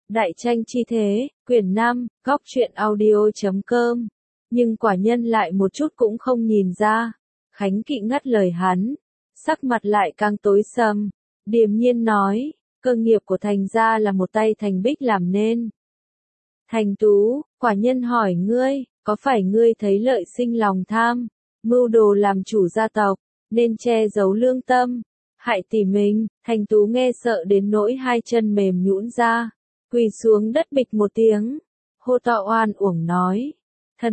Đại tranh chi thế, quyển 5, góc truyện audio.com. Nhưng quả nhân lại một chút cũng không nhìn ra. Khánh Kỵ ngắt lời hắn, sắc mặt lại càng tối sầm, điềm nhiên nói, cơ nghiệp của Thành gia là một tay Thành Bích làm nên. Thành Tú, quả nhân hỏi ngươi, có phải ngươi thấy lợi sinh lòng tham, mưu đồ làm chủ gia tộc, nên che giấu lương tâm, hại tỷ mình? Thành Tú nghe sợ đến nỗi hai chân mềm nhũn ra, quỳ xuống đất bịch một tiếng, hô to oan uổng nói, thần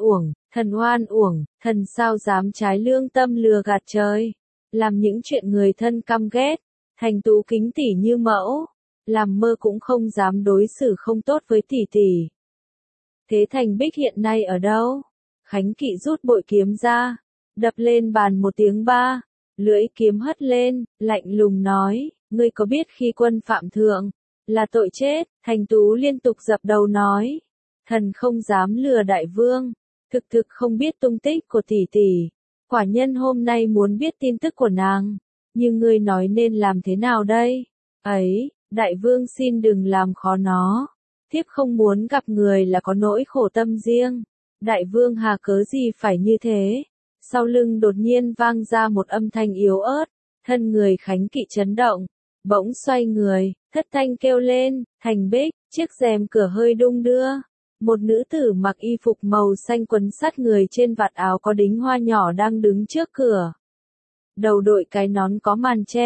oan uổng, thần sao dám trái lương tâm lừa gạt trời, làm những chuyện người thân căm ghét. Thành Tú kính tỷ như mẫu, làm mơ cũng không dám đối xử không tốt với tỷ tỷ. Thế Thành Bích hiện nay ở đâu? Khánh Kỵ rút bội kiếm ra, đập lên bàn một tiếng ba, lưỡi kiếm hất lên, lạnh lùng nói, ngươi có biết khi quân phạm thượng, là tội chết? Thành Tú liên tục dập đầu nói, thần không dám lừa đại vương, thực không biết tung tích của tỷ tỷ, quả nhân hôm nay muốn biết tin tức của nàng, nhưng ngươi nói nên làm thế nào đây? Ấy, đại vương xin đừng làm khó nó, thiếp không muốn gặp người là có nỗi khổ tâm riêng, đại vương hà cớ gì phải như thế? Sau lưng đột nhiên vang ra một âm thanh yếu ớt, thân người Khánh Kỵ chấn động, bỗng xoay người, thất thanh kêu lên, Thành Bích, chiếc rèm cửa hơi đung đưa. Một nữ tử mặc y phục màu xanh quấn sát người trên vạt áo có đính hoa nhỏ đang đứng trước cửa. Đầu đội cái nón có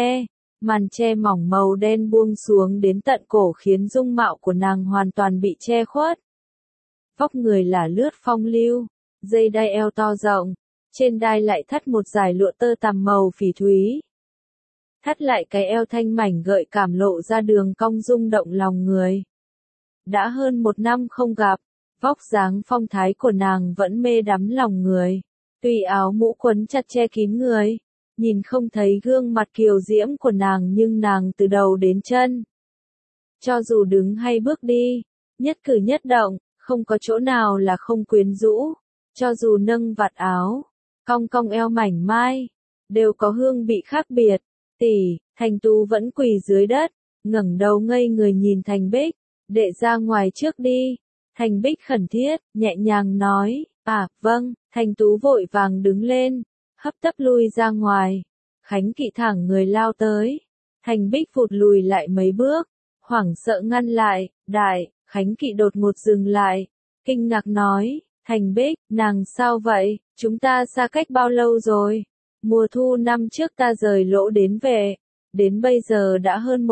màn che mỏng màu đen buông xuống đến tận cổ khiến dung mạo của nàng hoàn toàn bị che khuất. Vóc người là lướt phong lưu, dây đai eo to rộng, trên đai lại thắt một dải lụa tơ tằm màu phỉ thúy. Thắt lại cái eo thanh mảnh gợi cảm lộ ra đường cong rung động lòng người. Đã hơn một năm không gặp, vóc dáng phong thái của nàng vẫn mê đắm lòng người. Tuy áo mũ quấn chặt che kín người, nhìn không thấy gương mặt kiều diễm của nàng nhưng nàng từ đầu đến chân. Cho dù đứng hay bước đi, nhất cử nhất động, không có chỗ nào là không quyến rũ. Cho dù nâng vạt áo, cong eo mảnh mai, đều có hương vị khác biệt. Tỷ, Thành Tú vẫn quỳ dưới đất, ngẩng đầu ngây người nhìn Thành Bích, đệ ra ngoài trước đi. Thành Bích khẩn thiết, nhẹ nhàng nói, vâng. Thành Tú vội vàng đứng lên, hấp tấp lui ra ngoài. Khánh Kỵ thẳng người lao tới. Thành Bích vụt lùi lại mấy bước, hoảng sợ ngăn lại, Khánh Kỵ đột ngột dừng lại, kinh ngạc nói, Thành Bích, nàng sao vậy, chúng ta xa cách bao lâu rồi? Mùa thu năm trước ta rời Lỗ đến về, đến bây giờ đã hơn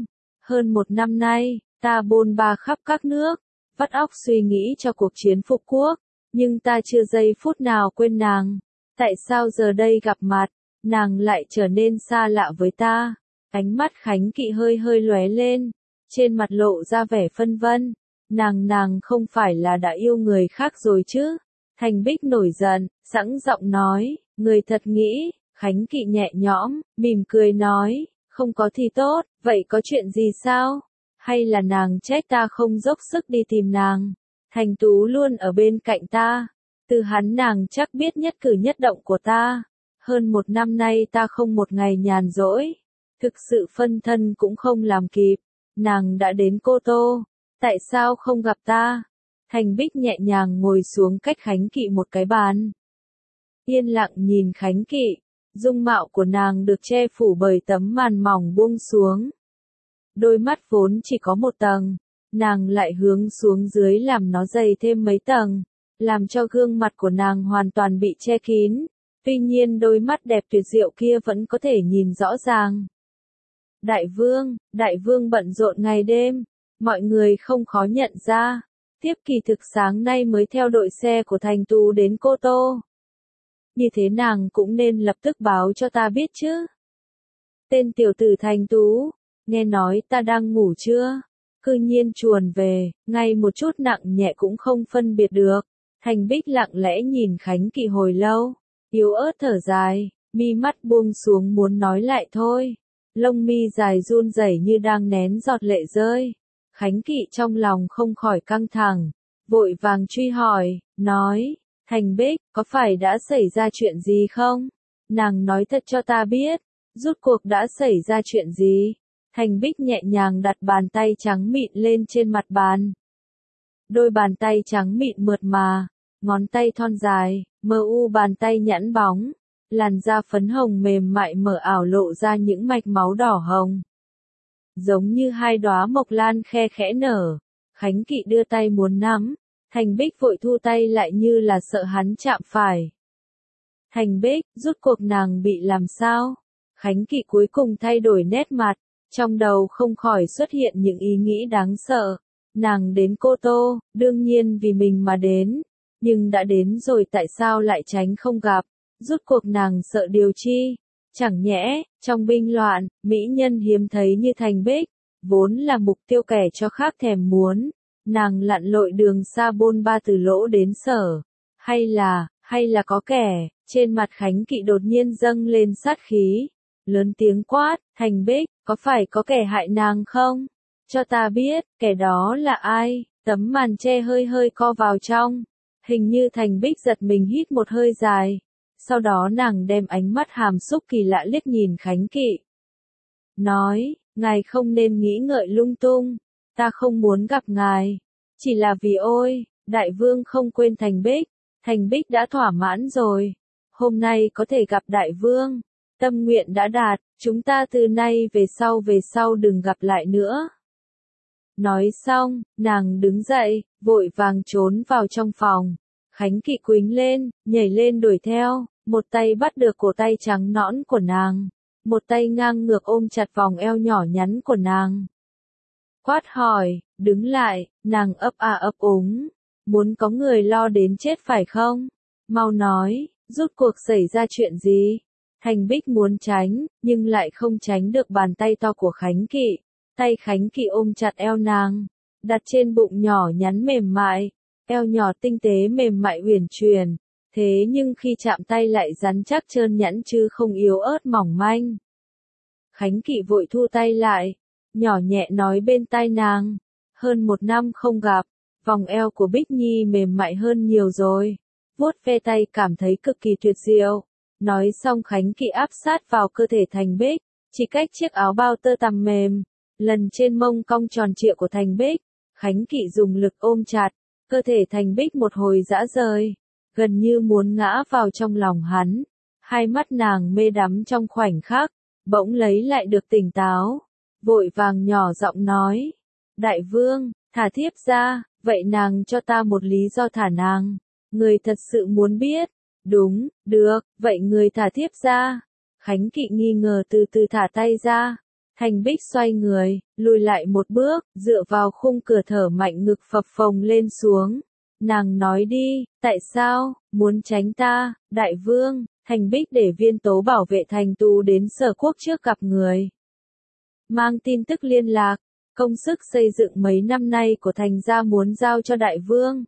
một năm nay, ta bôn ba khắp các nước, vắt óc suy nghĩ cho cuộc chiến phục quốc, nhưng ta chưa giây phút nào quên nàng. Tại sao giờ đây gặp mặt, nàng lại trở nên xa lạ với ta? Ánh mắt Khánh Kỵ hơi lóe lên, trên mặt lộ ra vẻ phân vân, nàng không phải là đã yêu người khác rồi chứ? Thành Bích nổi giận, sẵn giọng nói, người thật nghĩ. Khánh Kỵ nhẹ nhõm, mỉm cười nói, không có thì tốt, vậy có chuyện gì sao? Hay là nàng trách ta không dốc sức đi tìm nàng? Thành Tú luôn ở bên cạnh ta, từ hắn nàng chắc biết nhất cử nhất động của ta. Hơn một năm nay ta không một ngày nhàn rỗi, thực sự phân thân cũng không làm kịp. Nàng đã đến Cô Tô, tại sao không gặp ta? Thành Bích nhẹ nhàng ngồi xuống cách Khánh Kỵ một cái bàn, yên lặng nhìn Khánh Kỵ. Dung mạo của nàng được che phủ bởi tấm màn mỏng buông xuống. Đôi mắt vốn chỉ có một tầng, nàng lại hướng xuống dưới làm nó dày thêm mấy tầng, làm cho gương mặt của nàng hoàn toàn bị che kín. Tuy nhiên đôi mắt đẹp tuyệt diệu kia vẫn có thể nhìn rõ ràng. Đại vương bận rộn ngày đêm, mọi người không khó nhận ra. Tiếp kỳ thực sáng nay mới theo đội xe của Thành Tú đến Cô Tô. Như thế nàng cũng nên lập tức báo cho ta biết chứ. Tên tiểu tử Thành Tú, nghe nói ta đang ngủ chưa? Cư nhiên chuồn về, ngay một chút nặng nhẹ cũng không phân biệt được. Thành Bích lặng lẽ nhìn Khánh Kỵ hồi lâu, yếu ớt thở dài, mi mắt buông xuống muốn nói lại thôi. Lông mi dài run rẩy như đang nén giọt lệ rơi. Khánh Kỵ trong lòng không khỏi căng thẳng, vội vàng truy hỏi, nói, Thành Bích, có phải đã xảy ra chuyện gì không? Nàng nói thật cho ta biết, rốt cuộc đã xảy ra chuyện gì? Thành Bích nhẹ nhàng đặt bàn tay trắng mịn lên trên mặt bàn. Đôi bàn tay trắng mịn mượt mà, ngón tay thon dài, mờ u bàn tay nhẵn bóng, làn da phấn hồng mềm mại mờ ảo lộ ra những mạch máu đỏ hồng. Giống như hai đóa mộc lan khe khẽ nở, Khánh Kỵ đưa tay muốn nắm, Thành Bích vội thu tay lại như là sợ hắn chạm phải. Thành Bích, rút cuộc nàng bị làm sao? Khánh Kỵ cuối cùng thay đổi nét mặt, trong đầu không khỏi xuất hiện những ý nghĩ đáng sợ. Nàng đến Cô Tô, đương nhiên vì mình mà đến, nhưng đã đến rồi tại sao lại tránh không gặp, rút cuộc nàng sợ điều chi? Chẳng nhẽ, trong binh loạn, mỹ nhân hiếm thấy như Thành Bích, vốn là mục tiêu kẻ cho khác thèm muốn, nàng lặn lội đường xa bôn ba từ Lỗ đến Sở, hay là có kẻ, trên mặt Khánh Kỵ đột nhiên dâng lên sát khí, lớn tiếng quát, Thành Bích, có phải có kẻ hại nàng không? Cho ta biết, kẻ đó là ai? Tấm màn che hơi hơi co vào trong, hình như Thành Bích giật mình hít một hơi dài. Sau đó nàng đem ánh mắt hàm xúc kỳ lạ liếc nhìn Khánh Kỵ. Nói, ngài không nên nghĩ ngợi lung tung, ta không muốn gặp ngài. Chỉ là vì ôi, đại vương không quên Thành Bích đã thỏa mãn rồi. Hôm nay có thể gặp đại vương, tâm nguyện đã đạt, chúng ta từ nay về sau đừng gặp lại nữa. Nói xong, nàng đứng dậy, vội vàng trốn vào trong phòng. Khánh Kỵ quýnh lên, nhảy lên đuổi theo, một tay bắt được cổ tay trắng nõn của nàng, một tay ngang ngược ôm chặt vòng eo nhỏ nhắn của nàng. Quát hỏi, đứng lại, nàng ấp a ấp úng, muốn có người lo đến chết phải không? Mau nói, rút cuộc xảy ra chuyện gì? Thành Bích muốn tránh, nhưng lại không tránh được bàn tay to của Khánh Kỵ. Tay Khánh Kỵ ôm chặt eo nàng, đặt trên bụng nhỏ nhắn mềm mại, eo nhỏ tinh tế mềm mại uyển chuyển, thế nhưng khi chạm tay lại rắn chắc trơn nhẵn chứ không yếu ớt mỏng manh. Khánh Kỵ vội thu tay lại, nhỏ nhẹ nói bên tai nàng, hơn 1 năm không gặp, vòng eo của Bích Nhi mềm mại hơn nhiều rồi, vuốt ve tay cảm thấy cực kỳ tuyệt diệu. Nói xong Khánh Kỵ áp sát vào cơ thể Thành Bích, chỉ cách chiếc áo bao tơ tằm mềm, lần trên mông cong tròn trịa của Thành Bích, Khánh Kỵ dùng lực ôm chặt, cơ thể Thành Bích một hồi dã rời, gần như muốn ngã vào trong lòng hắn. Hai mắt nàng mê đắm trong khoảnh khắc, bỗng lấy lại được tỉnh táo, vội vàng nhỏ giọng nói, đại vương, thả thiếp ra, vậy nàng cho ta một lý do thả nàng, người thật sự muốn biết, đúng, được, vậy người thả thiếp ra. Khánh Kỵ nghi ngờ từ từ thả tay ra, Thành Bích xoay người, lùi lại một bước, dựa vào khung cửa thở mạnh ngực phập phồng lên xuống. Nàng nói đi, tại sao, muốn tránh ta, đại vương? Thành Bích để Viên Tố bảo vệ Thành Tú đến Sở Quốc trước gặp người. Mang tin tức liên lạc, công sức xây dựng mấy năm nay của Thành gia muốn giao cho đại vương.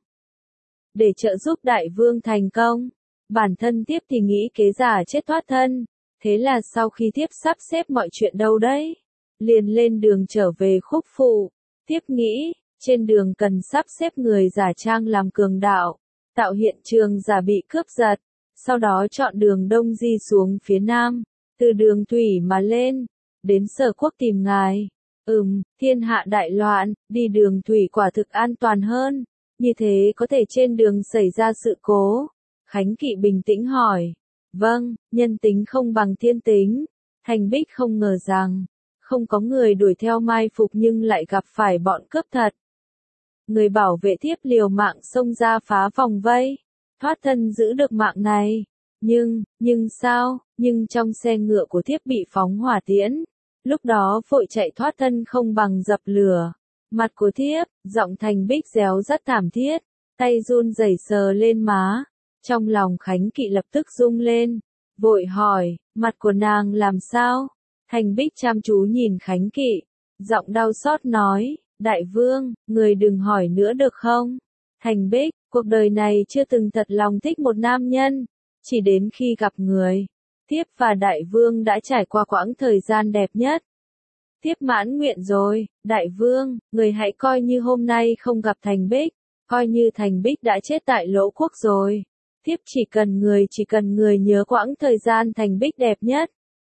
Để trợ giúp đại vương thành công, bản thân tiếp thì nghĩ kế giả chết thoát thân. Thế là sau khi tiếp sắp xếp mọi chuyện đâu đấy, liền lên đường trở về Khúc Phụ. Tiếp nghĩ, trên đường cần sắp xếp người giả trang làm cường đạo, tạo hiện trường giả bị cướp giật, sau đó chọn đường đông di xuống phía nam, từ đường thủy mà lên, đến Sở Quốc tìm ngài. Thiên hạ đại loạn, đi đường thủy quả thực an toàn hơn, như thế có thể trên đường xảy ra sự cố. Khánh Kỵ bình tĩnh hỏi. Vâng, nhân tính không bằng thiên tính. Thành Bích không ngờ rằng, không có người đuổi theo mai phục nhưng lại gặp phải bọn cướp thật. Người bảo vệ thiếp liều mạng xông ra phá vòng vây, thoát thân giữ được mạng này. Nhưng sao, nhưng trong xe ngựa của thiếp bị phóng hỏa tiễn. Lúc đó vội chạy thoát thân không bằng dập lửa. Mặt của thiếp, giọng Thành Bích réo rắt thảm thiết, tay run rẩy sờ lên má. Trong lòng Khánh Kỵ lập tức rung lên, vội hỏi, mặt của nàng làm sao? Thành Bích chăm chú nhìn Khánh Kỵ, giọng đau xót nói, đại vương, người đừng hỏi nữa được không? Thành Bích, cuộc đời này chưa từng thật lòng thích một nam nhân, chỉ đến khi gặp người, thiếp và đại vương đã trải qua quãng thời gian đẹp nhất. Thiếp mãn nguyện rồi, đại vương, người hãy coi như hôm nay không gặp Thành Bích, coi như Thành Bích đã chết tại Lỗ Quốc rồi. Thiếp chỉ cần người nhớ quãng thời gian Thành Bích đẹp nhất.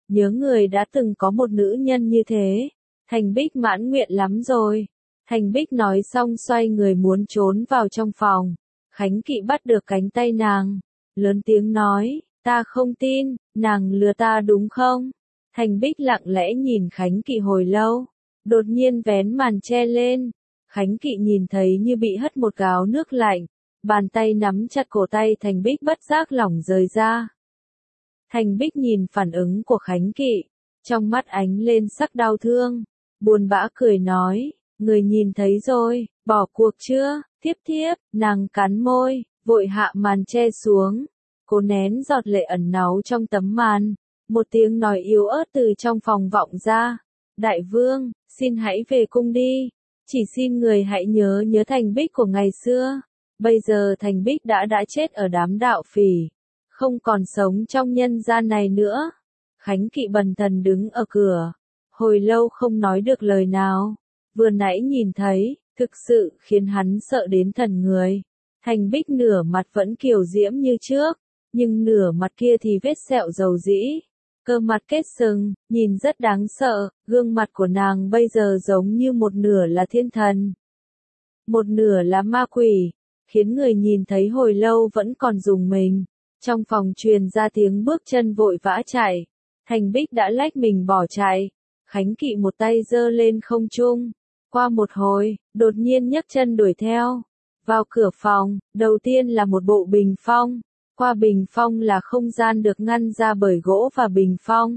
nhớ người đã từng có một nữ nhân như thế. Thành Bích mãn nguyện lắm rồi. Thành Bích nói xong xoay người muốn trốn vào trong phòng. Khánh Kỵ bắt được cánh tay nàng, lớn tiếng nói, ta không tin, nàng lừa ta đúng không? Thành Bích lặng lẽ nhìn Khánh Kỵ hồi lâu, đột nhiên vén màn che lên. Khánh Kỵ nhìn thấy như bị hất một gáo nước lạnh, bàn tay nắm chặt cổ tay Thành Bích bất giác lỏng rời ra. Thành Bích nhìn phản ứng của Khánh Kỵ, trong mắt ánh lên sắc đau thương, buồn bã cười nói, người nhìn thấy rồi, bỏ cuộc chưa? Thiếp, nàng cắn môi, vội hạ màn che xuống, cố nén giọt lệ ẩn náu trong tấm màn. Một tiếng nói yếu ớt từ trong phòng vọng ra, đại vương, xin hãy về cung đi, chỉ xin người hãy nhớ Thành Bích của ngày xưa. Bây giờ Thành Bích đã chết ở đám đạo phỉ, không còn sống trong nhân gian này nữa. Khánh Kỵ bần thần đứng ở cửa, hồi lâu không nói được lời nào, vừa nãy nhìn thấy, thực sự khiến hắn sợ đến thần người. Thành Bích nửa mặt vẫn kiều diễm như trước, nhưng nửa mặt kia thì vết sẹo dầu dĩ, cơ mặt kết sừng, nhìn rất đáng sợ. Gương mặt của nàng bây giờ giống như một nửa là thiên thần, một nửa là ma quỷ, khiến người nhìn thấy hồi lâu vẫn còn rùng mình. Trong phòng truyền ra tiếng bước chân vội vã chạy, Thành Bích đã lách mình bỏ chạy. Khánh Kỵ một tay giơ lên không trung, qua một hồi, đột nhiên nhấc chân đuổi theo. Vào cửa phòng, đầu tiên là một bộ bình phong, qua bình phong là không gian được ngăn ra bởi gỗ và bình phong.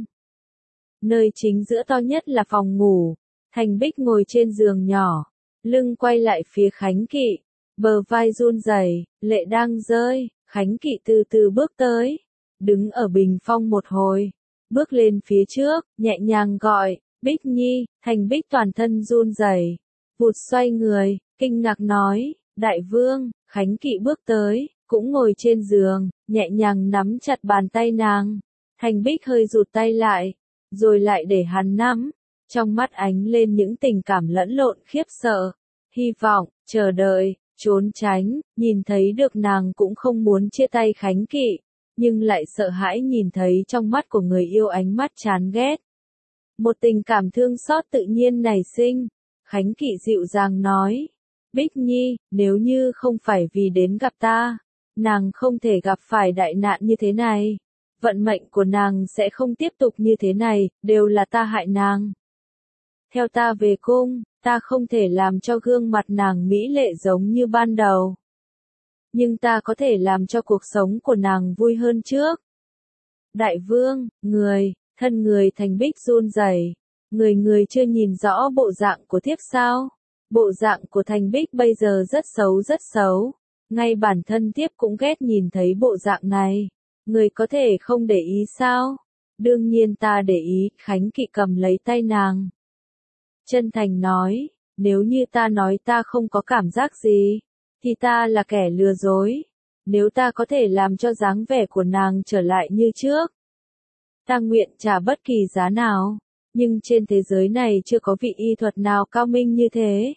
Nơi chính giữa to nhất là phòng ngủ. Thành Bích ngồi trên giường nhỏ, lưng quay lại phía Khánh Kỵ, bờ vai run rẩy, lệ đang rơi. Khánh Kỵ từ từ bước tới, đứng ở bình phong một hồi, bước lên phía trước, nhẹ nhàng gọi, Bích Nhi. Thành Bích toàn thân run rẩy, vụt xoay người, kinh ngạc nói, đại vương. Khánh Kỵ bước tới, cũng ngồi trên giường, nhẹ nhàng nắm chặt bàn tay nàng. Thành Bích hơi rụt tay lại, rồi lại để hắn nắm, trong mắt ánh lên những tình cảm lẫn lộn khiếp sợ, hy vọng, chờ đợi, trốn tránh. Nhìn thấy được nàng cũng không muốn chia tay Khánh Kỵ, nhưng lại sợ hãi nhìn thấy trong mắt của người yêu ánh mắt chán ghét. Một tình cảm thương xót tự nhiên nảy sinh. Khánh Kỵ dịu dàng nói, Bích Nhi, nếu như không phải vì đến gặp ta, nàng không thể gặp phải đại nạn như thế này. Vận mệnh của nàng sẽ không tiếp tục như thế này, đều là ta hại nàng. Theo ta về cung, ta không thể làm cho gương mặt nàng mỹ lệ giống như ban đầu, nhưng ta có thể làm cho cuộc sống của nàng vui hơn trước. Đại vương, thân người Thành Bích run rẩy, người chưa nhìn rõ bộ dạng của thiếp sao? Bộ dạng của Thành Bích bây giờ rất xấu, ngay bản thân thiếp cũng ghét nhìn thấy bộ dạng này. Người có thể không để ý sao? Đương nhiên ta để ý. Khánh Kỵ cầm lấy tay nàng, chân thành nói, nếu như ta nói ta không có cảm giác gì, thì ta là kẻ lừa dối. Nếu ta có thể làm cho dáng vẻ của nàng trở lại như trước, ta nguyện trả bất kỳ giá nào. Nhưng trên thế giới này chưa có vị y thuật nào cao minh như thế.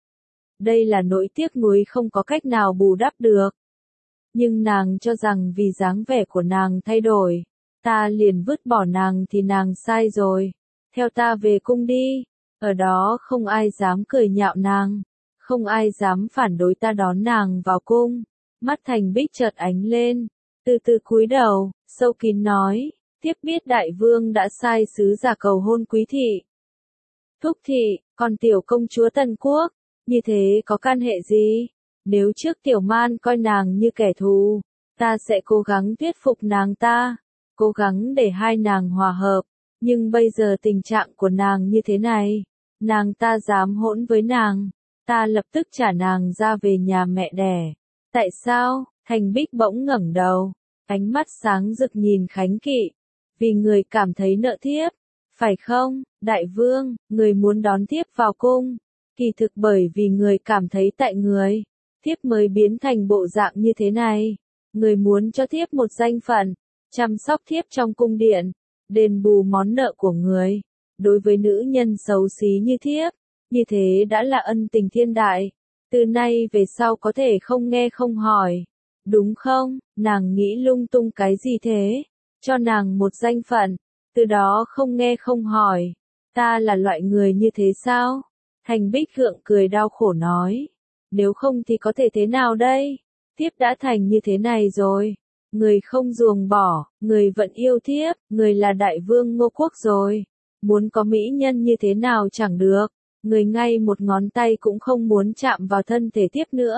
Đây là nỗi tiếc nuối không có cách nào bù đắp được. Nhưng nàng cho rằng vì dáng vẻ của nàng thay đổi, ta liền vứt bỏ nàng thì nàng sai rồi. Theo ta về cung đi, ở đó không ai dám cười nhạo nàng, không ai dám phản đối ta đón nàng vào cung. Mắt Thành Bích chợt ánh lên, từ từ cúi đầu, sâu kín nói, tiếp biết đại vương đã sai sứ giả cầu hôn quý thị. Thúc thị, còn tiểu công chúa Tần Quốc, như thế có can hệ gì? Nếu trước tiểu man coi nàng như kẻ thù, ta sẽ cố gắng thuyết phục nàng ta, cố gắng để hai nàng hòa hợp. Nhưng bây giờ tình trạng của nàng như thế này, nàng ta dám hỗn với nàng, ta lập tức trả nàng ra về nhà mẹ đẻ. Tại sao? Thành Bích bỗng ngẩng đầu, ánh mắt sáng rực nhìn Khánh Kỵ. Vì người cảm thấy nợ thiếp, phải không, đại vương? Người muốn đón thiếp vào cung, kỳ thực bởi vì người cảm thấy tại người, thiếp mới biến thành bộ dạng như thế này. Người muốn cho thiếp một danh phận, chăm sóc thiếp trong cung điện, đền bù món nợ của người. Đối với nữ nhân xấu xí như thiếp, như thế đã là ân tình thiên đại. Từ nay về sau có thể không nghe không hỏi, đúng không? Nàng nghĩ lung tung cái gì thế? Cho nàng một danh phận, Từ đó không nghe không hỏi. Ta là loại người như thế sao? Thành Bích gượng cười đau khổ nói. Nếu không thì có thể thế nào đây? Thiếp đã thành như thế này rồi. Người không ruồng bỏ, người vẫn yêu thiếp, người là đại vương Ngô Quốc rồi. Muốn có mỹ nhân như thế nào chẳng được. Người ngay một ngón tay cũng không muốn chạm vào thân thể thiếp nữa.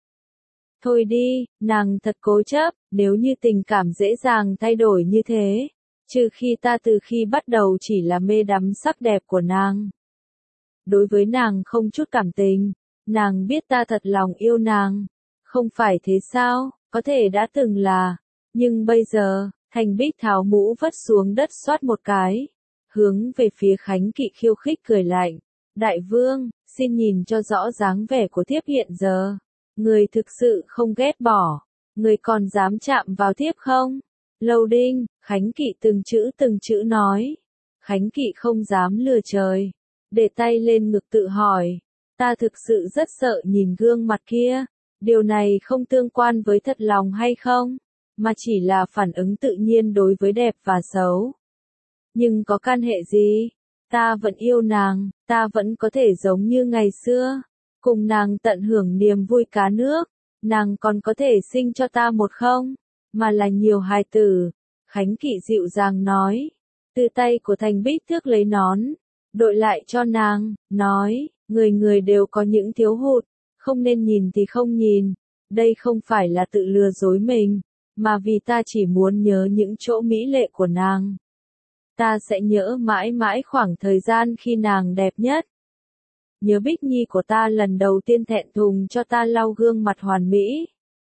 Thôi đi, nàng thật cố chấp, nếu như tình cảm dễ dàng thay đổi như thế. Trừ khi ta từ khi bắt đầu chỉ là mê đắm sắc đẹp của nàng. Đối với nàng không chút cảm tình, nàng biết ta thật lòng yêu nàng. Không phải thế sao, có thể đã từng là. Nhưng bây giờ, Thành Bích tháo mũ vất xuống đất xoát một cái. Hướng về phía Khánh Kỵ khiêu khích cười lạnh. Đại vương, xin nhìn cho rõ dáng vẻ của thiếp hiện giờ. Người thực sự không ghét bỏ. Người còn dám chạm vào thiếp không? Lâu Đinh, Khánh Kỵ từng chữ nói. Khánh Kỵ không dám lừa trời. Để tay lên ngực tự hỏi. Ta thực sự rất sợ nhìn gương mặt kia. Điều này không tương quan với thật lòng hay không, mà chỉ là phản ứng tự nhiên đối với đẹp và xấu. Nhưng có can hệ gì? Ta vẫn yêu nàng, ta vẫn có thể giống như ngày xưa, cùng nàng tận hưởng niềm vui cá nước. Nàng còn có thể sinh cho ta một không, mà là nhiều hài tử. Khánh Kỵ dịu dàng nói. Từ tay của Thành Bích thước lấy nón, đội lại cho nàng, nói, người đều có những thiếu hụt, không nên nhìn thì không nhìn. Đây không phải là tự lừa dối mình, mà vì ta chỉ muốn nhớ những chỗ mỹ lệ của nàng. Ta sẽ nhớ mãi mãi khoảng thời gian khi nàng đẹp nhất. Nhớ Bích Nhi của ta lần đầu tiên thẹn thùng cho ta lau gương mặt hoàn mỹ.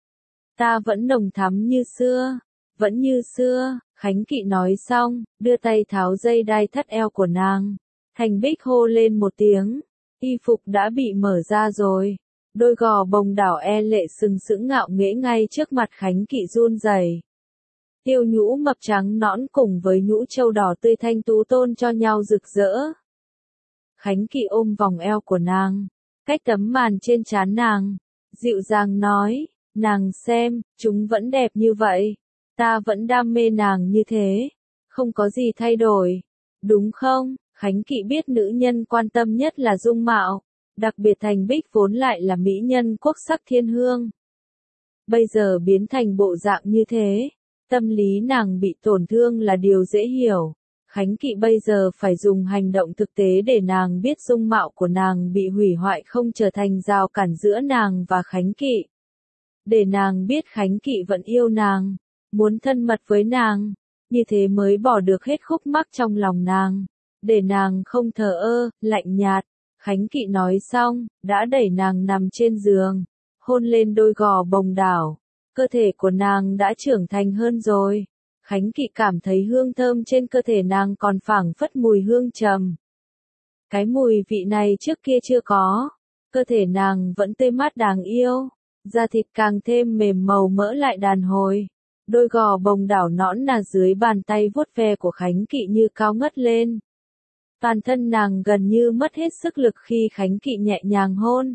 Ta vẫn nồng thắm như xưa, vẫn như xưa. Khánh Kỵ nói xong, đưa tay tháo dây đai thắt eo của nàng. Thành Bích hô lên một tiếng, y phục đã bị mở ra rồi. Đôi gò bồng đảo e lệ sừng sững ngạo nghễ ngay trước mặt Khánh Kỵ run rẩy. Tiêu nhũ mập trắng nõn cùng với nhũ châu đỏ tươi thanh tú tôn cho nhau rực rỡ. Khánh Kỵ ôm vòng eo của nàng, cách tấm màn trên trán nàng, dịu dàng nói, nàng xem, chúng vẫn đẹp như vậy, ta vẫn đam mê nàng như thế, không có gì thay đổi, đúng không? Khánh Kỵ biết nữ nhân quan tâm nhất là dung mạo, đặc biệt Thành Bích vốn lại là mỹ nhân quốc sắc thiên hương. Bây giờ biến thành bộ dạng như thế, tâm lý nàng bị tổn thương là điều dễ hiểu. Khánh Kỵ bây giờ phải dùng hành động thực tế để nàng biết dung mạo của nàng bị hủy hoại không trở thành rào cản giữa nàng và Khánh Kỵ. Để nàng biết Khánh Kỵ vẫn yêu nàng, muốn thân mật với nàng, như thế mới bỏ được hết khúc mắc trong lòng nàng. Để nàng không thờ ơ, lạnh nhạt. Khánh Kỵ nói xong, đã đẩy nàng nằm trên giường, hôn lên đôi gò bồng đảo. Cơ thể của nàng đã trưởng thành hơn rồi. Khánh Kỵ cảm thấy hương thơm trên cơ thể nàng còn phảng phất mùi hương trầm. Cái mùi vị này trước kia chưa có. Cơ thể nàng vẫn tươi mát đáng yêu. Da thịt càng thêm mềm màu mỡ lại đàn hồi. Đôi gò bồng đảo nõn nà dưới bàn tay vuốt ve của Khánh Kỵ như cao ngất lên. Toàn thân nàng gần như mất hết sức lực khi Khánh Kỵ nhẹ nhàng hôn.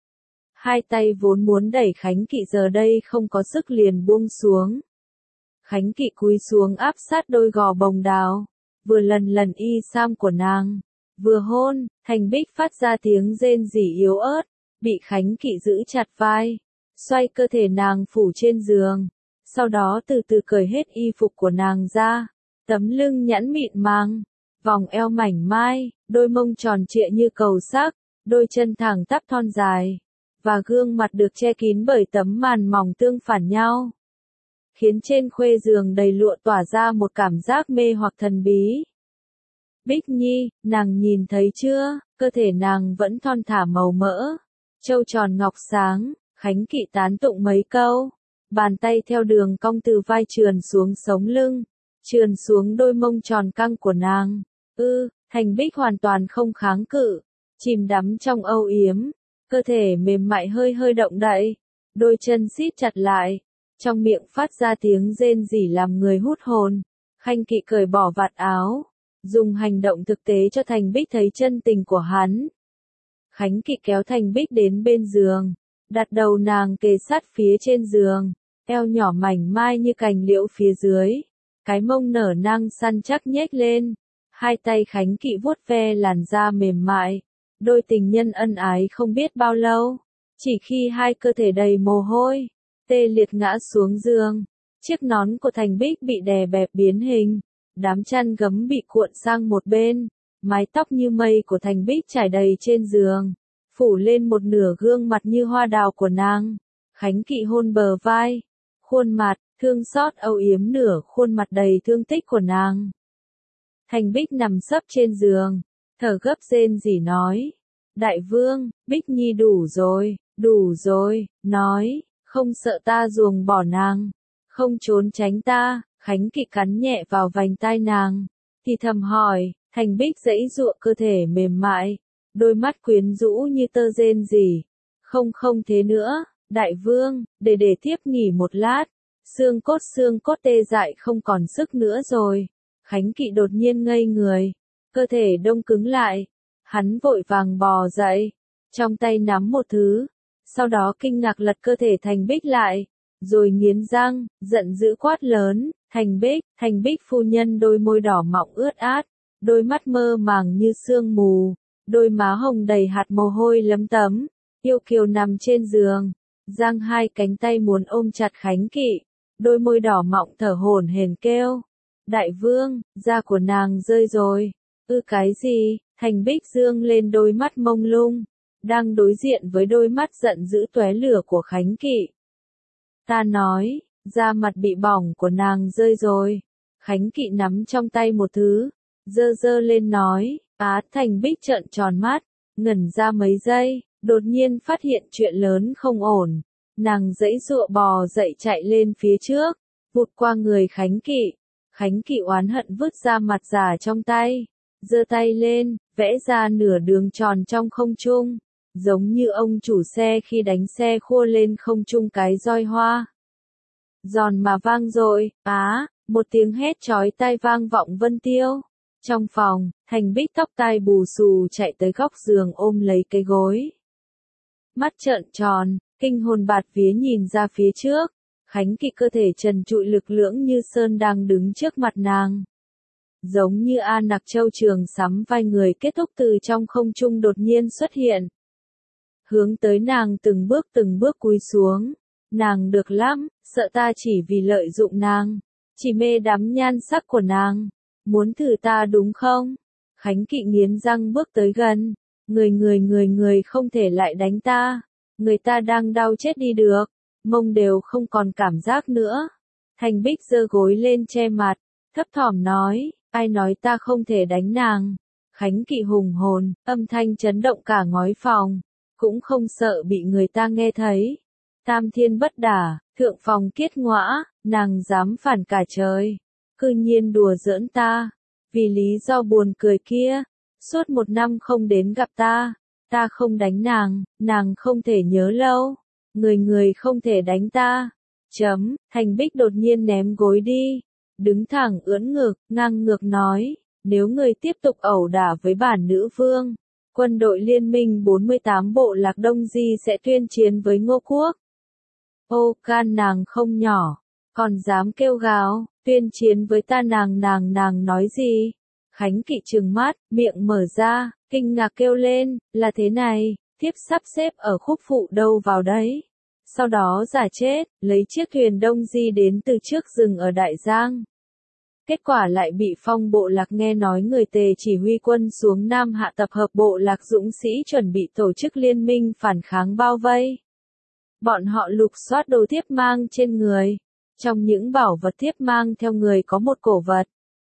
Hai tay vốn muốn đẩy Khánh Kỵ giờ đây không có sức liền buông xuống. Khánh Kỵ cúi xuống áp sát đôi gò bồng đào, vừa lần lần y sam của nàng, vừa hôn. Thành Bích phát ra tiếng rên rỉ yếu ớt, bị Khánh Kỵ giữ chặt vai, xoay cơ thể nàng phủ trên giường, sau đó từ từ cởi hết y phục của nàng ra, tấm lưng nhẵn mịn màng, vòng eo mảnh mai, đôi mông tròn trịa như cầu sắc, đôi chân thẳng tắp thon dài, và gương mặt được che kín bởi tấm màn mỏng tương phản nhau, khiến trên khuê giường đầy lụa tỏa ra một cảm giác mê hoặc thần bí. Bích Nhi, nàng nhìn thấy chưa, cơ thể nàng vẫn thon thả màu mỡ, trâu tròn ngọc sáng. Khánh Kỵ tán tụng mấy câu, bàn tay theo đường cong từ vai trườn xuống sống lưng, trườn xuống đôi mông tròn căng của nàng. Thành Bích hoàn toàn không kháng cự, chìm đắm trong âu yếm, cơ thể mềm mại hơi hơi động đậy, đôi chân siết chặt lại, trong miệng phát ra tiếng rên rỉ làm người hút hồn. Khánh Kỵ cởi bỏ vạt áo, dùng hành động thực tế cho Thành Bích thấy chân tình của hắn. Khánh Kỵ kéo Thành Bích đến bên giường, đặt đầu nàng kề sát phía trên giường, eo nhỏ mảnh mai như cành liễu phía dưới, cái mông nở nang săn chắc nhếch lên, hai tay Khánh Kỵ vuốt ve làn da mềm mại, đôi tình nhân ân ái không biết bao lâu, chỉ khi hai cơ thể đầy mồ hôi, tê liệt ngã xuống giường, chiếc nón của Thành Bích bị đè bẹp biến hình, đám chăn gấm bị cuộn sang một bên, mái tóc như mây của Thành Bích trải đầy trên giường, phủ lên một nửa gương mặt như hoa đào của nàng. Khánh Kỵ hôn bờ vai, khuôn mặt, thương xót âu yếm nửa khuôn mặt đầy thương tích của nàng. Thành Bích nằm sấp trên giường, thở gấp rên rỉ nói, đại vương, Bích Nhi đủ rồi, nói, không sợ ta ruồng bỏ nàng, không trốn tránh ta. Khánh Kỵ cắn nhẹ vào vành tai nàng, thì thầm hỏi. Thành Bích giãy giụa cơ thể mềm mại, đôi mắt quyến rũ như tơ rên rỉ, không thế nữa, đại vương, để tiếp nghỉ một lát, xương cốt tê dại không còn sức nữa rồi. Khánh Kỵ đột nhiên ngây người, cơ thể đông cứng lại, hắn vội vàng bò dậy, trong tay nắm một thứ, sau đó kinh ngạc lật cơ thể Thành Bích lại, rồi nghiến răng, giận dữ quát lớn, Thành Bích phu nhân. Đôi môi đỏ mọng ướt át, đôi mắt mơ màng như sương mù, đôi má hồng đầy hạt mồ hôi lấm tấm, yêu kiều nằm trên giường, giang hai cánh tay muốn ôm chặt Khánh Kỵ, đôi môi đỏ mọng thở hổn hển kêu, đại vương, da của nàng rơi rồi. Cái gì? Thành Bích dương lên đôi mắt mông lung, đang đối diện với đôi mắt giận dữ tóe lửa của Khánh Kỵ. Ta nói, da mặt bị bỏng của nàng rơi rồi. Khánh Kỵ nắm trong tay một thứ, giơ lên nói, Thành Bích trợn tròn mắt, ngẩn ra mấy giây, đột nhiên phát hiện chuyện lớn không ổn. Nàng giãy giụa bò dậy chạy lên phía trước, vụt qua người Khánh Kỵ. Khánh Kỵ oán hận vứt ra mặt giả trong tay, giơ tay lên, vẽ ra nửa đường tròn trong không trung, giống như ông chủ xe khi đánh xe khua lên không trung cái roi hoa. Giòn mà vang dội, một tiếng hét chói tai vang vọng vân tiêu. Trong phòng, Thành Bích tóc tai bù xù chạy tới góc giường ôm lấy cái gối. Mắt trợn tròn, kinh hồn bạt vía nhìn ra phía trước, Khánh Kỵ cơ thể trần trụi lực lưỡng như sơn đang đứng trước mặt nàng. Giống như A Nặc Châu Trường sắm vai người kết thúc từ trong không trung đột nhiên xuất hiện. Hướng tới nàng từng bước cúi xuống. Nàng được lắm, sợ ta chỉ vì lợi dụng nàng, chỉ mê đắm nhan sắc của nàng, muốn thử ta đúng không? Khánh Kỵ nghiến răng bước tới gần, người không thể lại đánh ta, người ta đang đau chết đi được, mông đều không còn cảm giác nữa. Thành Bích giơ gối lên che mặt, thấp thỏm nói, ai nói ta không thể đánh nàng? Khánh Kỵ hùng hồn, âm thanh chấn động cả ngói phòng, cũng không sợ bị người ta nghe thấy. Tam thiên bất đả, thượng phòng kiết ngõa, nàng dám phản cả trời, cư nhiên đùa giỡn ta, vì lý do buồn cười kia, suốt 1 năm không đến gặp ta không đánh nàng không thể nhớ lâu, người không thể đánh ta. Thành Bích đột nhiên ném gối đi, đứng thẳng ưỡn ngực, ngang ngược nói, nếu người tiếp tục ẩu đả với bản nữ vương, quân đội liên minh 48 bộ lạc Đông Di sẽ tuyên chiến với Ngô Quốc. Ô can nàng không nhỏ, còn dám kêu gào, tuyên chiến với ta nàng nói gì? Khánh Kỵ trừng mắt, miệng mở ra, kinh ngạc kêu lên, là thế này, thiếp sắp xếp ở khúc phụ đâu vào đấy. Sau đó giả chết, lấy chiếc thuyền Đông Di đến từ trước rừng ở Đại Giang. Kết quả lại bị Phong bộ lạc nghe nói người Tề chỉ huy quân xuống Nam Hạ tập hợp bộ lạc dũng sĩ chuẩn bị tổ chức liên minh phản kháng bao vây. Bọn họ lục soát đồ thiếp mang trên người. Trong những bảo vật thiếp mang theo người có một cổ vật.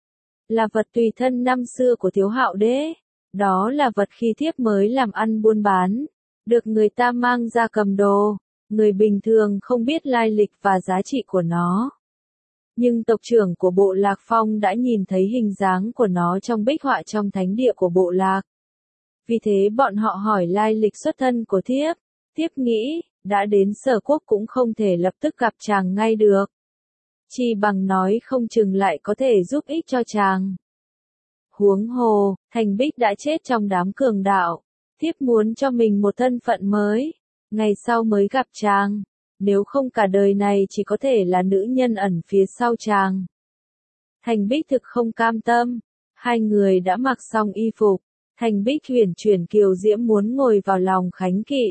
Là vật tùy thân năm xưa của Thiếu Hạo Đế. Đó là vật khi thiếp mới làm ăn buôn bán. Được người ta mang ra cầm đồ. Người bình thường không biết lai lịch và giá trị của nó. Nhưng tộc trưởng của bộ lạc Phong đã nhìn thấy hình dáng của nó trong bích họa trong thánh địa của bộ lạc. Vì thế bọn họ hỏi lai lịch xuất thân của thiếp. Thiếp nghĩ, đã đến Sở Quốc cũng không thể lập tức gặp chàng ngay được. Chi bằng nói không chừng lại có thể giúp ích cho chàng. Huống hồ, Thành Bích đã chết trong đám cường đạo. Thiếp muốn cho mình một thân phận mới. Ngày sau mới gặp chàng. Nếu không cả đời này chỉ có thể là nữ nhân ẩn phía sau chàng. Thành Bích thực không cam tâm. Hai người đã mặc xong y phục. Thành Bích huyền chuyển kiều diễm muốn ngồi vào lòng Khánh Kỵ.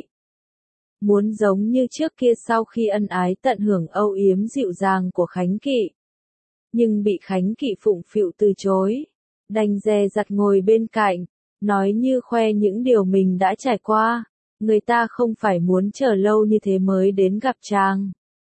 Muốn giống như trước kia sau khi ân ái tận hưởng âu yếm dịu dàng của Khánh Kỵ. Nhưng bị Khánh Kỵ phụng phịu từ chối. Đành dè dặt ngồi bên cạnh, nói như khoe những điều mình đã trải qua. Người ta không phải muốn chờ lâu như thế mới đến gặp chàng.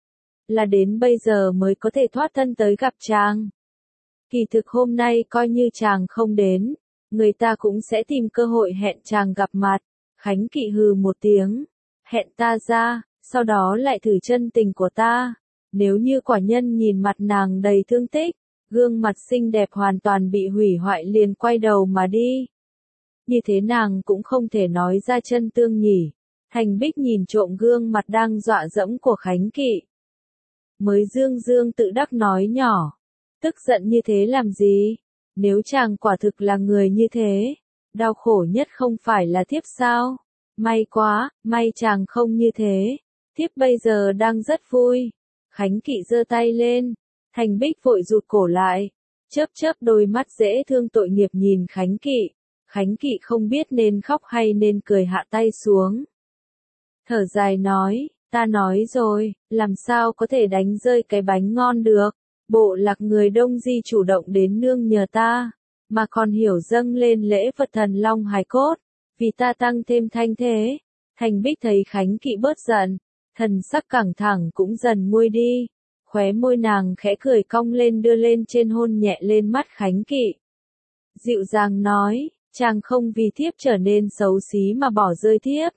Là đến bây giờ mới có thể thoát thân tới gặp chàng. Kỳ thực hôm nay coi như chàng không đến, người ta cũng sẽ tìm cơ hội hẹn chàng gặp mặt. Khánh Kỵ hừ một tiếng, hẹn ta ra, sau đó lại thử chân tình của ta. Nếu như quả nhân nhìn mặt nàng đầy thương tích, gương mặt xinh đẹp hoàn toàn bị hủy hoại liền quay đầu mà đi. Như thế nàng cũng không thể nói ra chân tương nhỉ. Thành Bích nhìn trộm gương mặt đang dọa dẫm của Khánh Kỵ. Mới dương dương tự đắc nói nhỏ. Tức giận như thế làm gì? Nếu chàng quả thực là người như thế, đau khổ nhất không phải là thiếp sao? May quá, may chàng không như thế. Thiếp bây giờ đang rất vui. Khánh Kỵ giơ tay lên. Thành Bích vội rụt cổ lại. Chớp chớp đôi mắt dễ thương tội nghiệp nhìn Khánh Kỵ. Khánh Kỵ không biết nên khóc hay nên cười hạ tay xuống. Thở dài nói, ta nói rồi, làm sao có thể đánh rơi cái bánh ngon được. Bộ lạc người Đông Di chủ động đến nương nhờ ta, mà còn hiểu dâng lên lễ vật thần long hài cốt, vì ta tăng thêm thanh thế. Thành Bích thấy Khánh Kỵ bớt giận, thần sắc căng thẳng cũng dần nguôi đi, khóe môi nàng khẽ cười cong lên đưa lên trên hôn nhẹ lên mắt Khánh Kỵ. Dịu dàng nói, chàng không vì thiếp trở nên xấu xí mà bỏ rơi thiếp.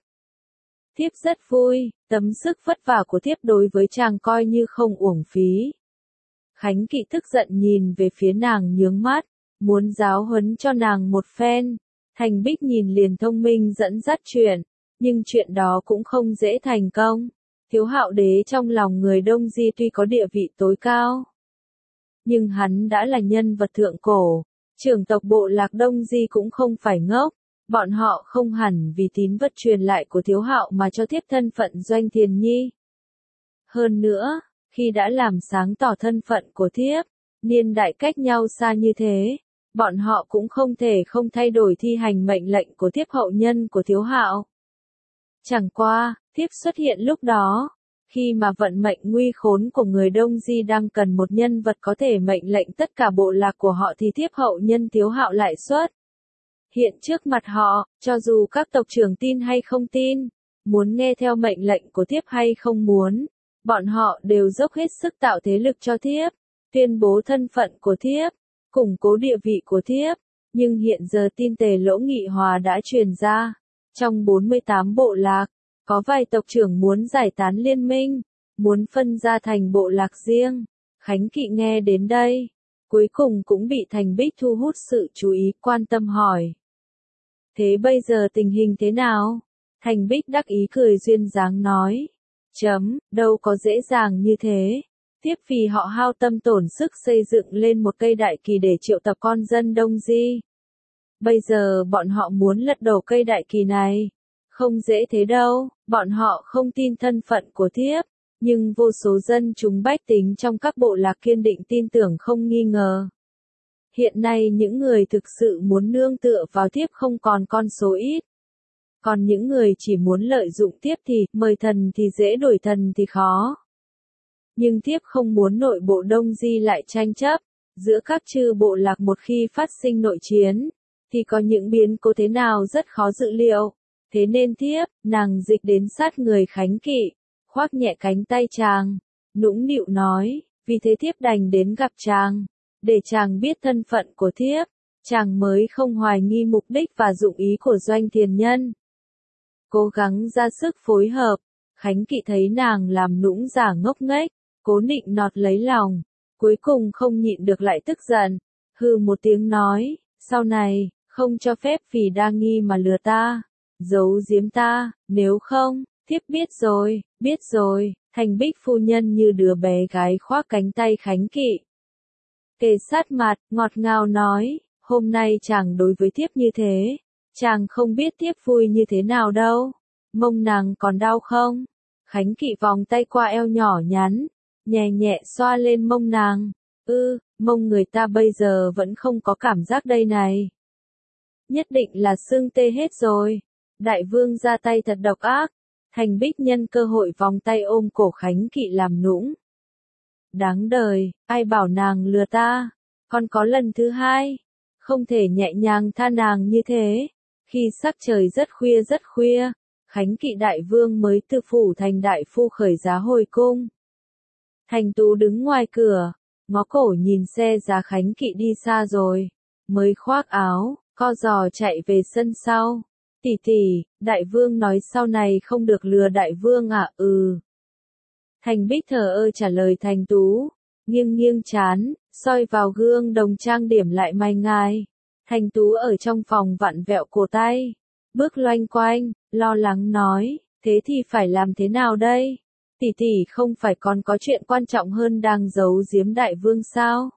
Thiếp rất vui, tấm sức vất vả của thiếp đối với chàng coi như không uổng phí. Khánh Kỵ tức giận nhìn về phía nàng nhướng mắt, muốn giáo huấn cho nàng một phen. Thành Bích nhìn liền thông minh dẫn dắt chuyện, nhưng chuyện đó cũng không dễ thành công. Thiếu Hạo Đế trong lòng người Đông Di tuy có địa vị tối cao, nhưng hắn đã là nhân vật thượng cổ, trưởng tộc bộ lạc Đông Di cũng không phải ngốc. Bọn họ không hẳn vì tín vật truyền lại của Thiếu Hạo mà cho thiếp thân phận Doanh Thiền Nhi. Hơn nữa, khi đã làm sáng tỏ thân phận của thiếp, niên đại cách nhau xa như thế, bọn họ cũng không thể không thay đổi thi hành mệnh lệnh của thiếp hậu nhân của Thiếu Hạo. Chẳng qua, thiếp xuất hiện lúc đó, khi mà vận mệnh nguy khốn của người Đông Di đang cần một nhân vật có thể mệnh lệnh tất cả bộ lạc của họ thì thiếp hậu nhân Thiếu Hạo lại xuất hiện trước mặt họ, cho dù các tộc trưởng tin hay không tin, muốn nghe theo mệnh lệnh của thiếp hay không muốn, bọn họ đều dốc hết sức tạo thế lực cho thiếp, tuyên bố thân phận của thiếp, củng cố địa vị của thiếp. Nhưng hiện giờ tin Tề Lỗ Nghị Hòa đã truyền ra, trong 48 bộ lạc, có vài tộc trưởng muốn giải tán liên minh, muốn phân ra thành bộ lạc riêng. Khánh Kỵ nghe đến đây, cuối cùng cũng bị Thành Bích thu hút sự chú ý quan tâm hỏi. Thế bây giờ tình hình thế nào? Thành Bích đắc ý cười duyên dáng nói. Đâu có dễ dàng như thế. Tiếp vì họ hao tâm tổn sức xây dựng lên một cây đại kỳ để triệu tập con dân Đông Di. Bây giờ bọn họ muốn lật đổ cây đại kỳ này. Không dễ thế đâu, bọn họ không tin thân phận của thiếp. Nhưng vô số dân chúng bách tính trong các bộ lạc kiên định tin tưởng không nghi ngờ. Hiện nay những người thực sự muốn nương tựa vào thiếp không còn con số ít. Còn những người chỉ muốn lợi dụng thiếp thì, mời thần thì dễ đổi thần thì khó. Nhưng thiếp không muốn nội bộ Đông Di lại tranh chấp, giữa các chư bộ lạc một khi phát sinh nội chiến, thì có những biến cố thế nào rất khó dự liệu. Thế nên thiếp, nàng dịch đến sát người Khánh Kỵ, khoác nhẹ cánh tay chàng, nũng nịu nói, vì thế thiếp đành đến gặp chàng, để chàng biết thân phận của thiếp, chàng mới không hoài nghi mục đích và dụng ý của Doanh Thiền Nhân. Cố gắng ra sức phối hợp, Khánh Kỵ thấy nàng làm nũng giả ngốc nghếch, cố nịnh nọt lấy lòng, cuối cùng không nhịn được lại tức giận, hừ một tiếng nói, sau này, không cho phép vì đa nghi mà lừa ta, giấu giếm ta, nếu không, thiếp biết rồi, Thành Bích phu nhân như đứa bé gái khoác cánh tay Khánh Kỵ. Kề sát mặt, ngọt ngào nói, hôm nay chàng đối với thiếp như thế, chàng không biết thiếp vui như thế nào đâu, mông nàng còn đau không? Khánh Kỵ vòng tay qua eo nhỏ nhắn, nhẹ nhẹ xoa lên mông nàng, Mông người ta bây giờ vẫn không có cảm giác đây này. Nhất định là sưng tê hết rồi. Đại vương ra tay thật độc ác. Thành Bích nhân cơ hội vòng tay ôm cổ Khánh Kỵ làm nũng. Đáng đời, ai bảo nàng lừa ta, còn có lần thứ hai. Không thể nhẹ nhàng tha nàng như thế. Khi sắc trời rất khuya, Khánh Kỵ đại vương mới từ phủ thành đại phu khởi giá hồi cung. Thành Tú đứng ngoài cửa, ngó cổ nhìn xe giá Khánh Kỵ đi xa rồi, mới khoác áo, co giò chạy về sân sau. Tỷ tỷ, đại vương nói sau này không được lừa đại vương à? Thành Bích thờ ơ trả lời Thành Tú, nghiêng nghiêng chán, soi vào gương đồng trang điểm lại mai ngai. Thành Tú ở trong phòng vặn vẹo cổ tay, bước loanh quanh, lo lắng nói, thế thì phải làm thế nào đây? Tỷ tỷ không phải còn có chuyện quan trọng hơn đang giấu giếm đại vương sao?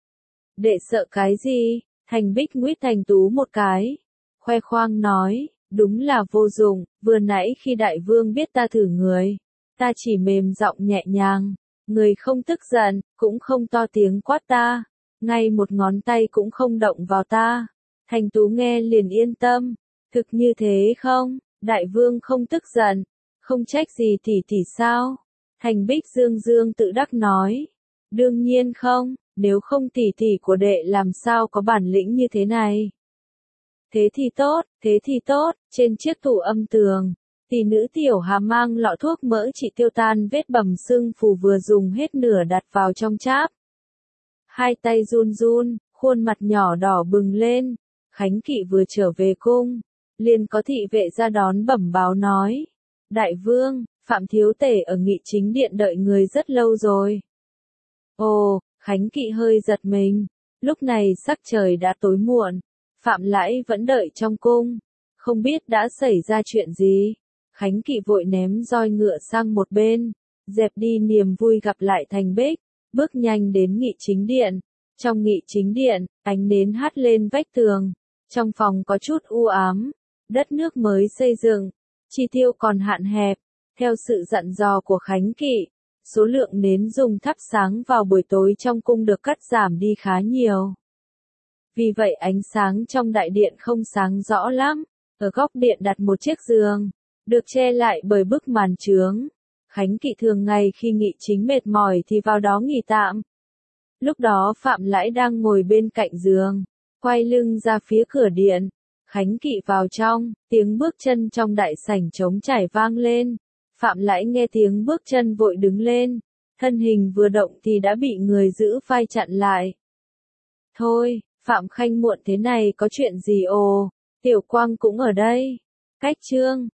Đệ sợ cái gì? Thành Bích nguyết Thành Tú một cái, khoe khoang nói, đúng là vô dụng, vừa nãy khi đại vương biết ta thử người, ta chỉ mềm giọng nhẹ nhàng, người không tức giận, cũng không to tiếng quát ta, ngay một ngón tay cũng không động vào ta. Thành Tú nghe liền yên tâm, thực như thế không? Đại vương không tức giận, không trách gì tỷ tỷ sao? Thành Bích dương dương tự đắc nói, đương nhiên không, nếu không tỷ tỷ của đệ làm sao có bản lĩnh như thế này. Thế thì tốt, trên chiếc tủ âm tường, tỷ nữ Tiểu Hà mang lọ thuốc mỡ trị tiêu tan vết bầm sưng phù vừa dùng hết nửa đặt vào trong cháp. Hai tay run run, khuôn mặt nhỏ đỏ bừng lên, Khánh Kỵ vừa trở về cung, liền có thị vệ ra đón bẩm báo nói, đại vương, Phạm thiếu tể ở Nghị Chính Điện đợi người rất lâu rồi. Ồ, Khánh Kỵ hơi giật mình, lúc này sắc trời đã tối muộn, Phạm Lãi vẫn đợi trong cung, không biết đã xảy ra chuyện gì. Khánh Kỵ vội ném roi ngựa sang một bên, dẹp đi niềm vui gặp lại Thành Bích, bước nhanh đến Nghị Chính Điện. Trong Nghị Chính Điện, ánh nến hắt lên vách tường, trong phòng có chút u ám, đất nước mới xây dựng, chi tiêu còn hạn hẹp, theo sự dặn dò của Khánh Kỵ, số lượng nến dùng thắp sáng vào buổi tối trong cung được cắt giảm đi khá nhiều. Vì vậy ánh sáng trong đại điện không sáng rõ lắm, ở góc điện đặt một chiếc giường, được che lại bởi bức màn trướng. Khánh Kỵ thường ngày khi Nghị Chính mệt mỏi thì vào đó nghỉ tạm. Lúc đó Phạm Lãi đang ngồi bên cạnh giường, quay lưng ra phía cửa điện. Khánh Kỵ vào trong, tiếng bước chân trong đại sảnh trống trải vang lên. Phạm Lãi nghe tiếng bước chân vội đứng lên, thân hình vừa động thì đã bị người giữ vai chặn lại. Thôi, Phạm Khanh muộn thế này có chuyện gì ồ, Tiểu Quang cũng ở đây. Cách chương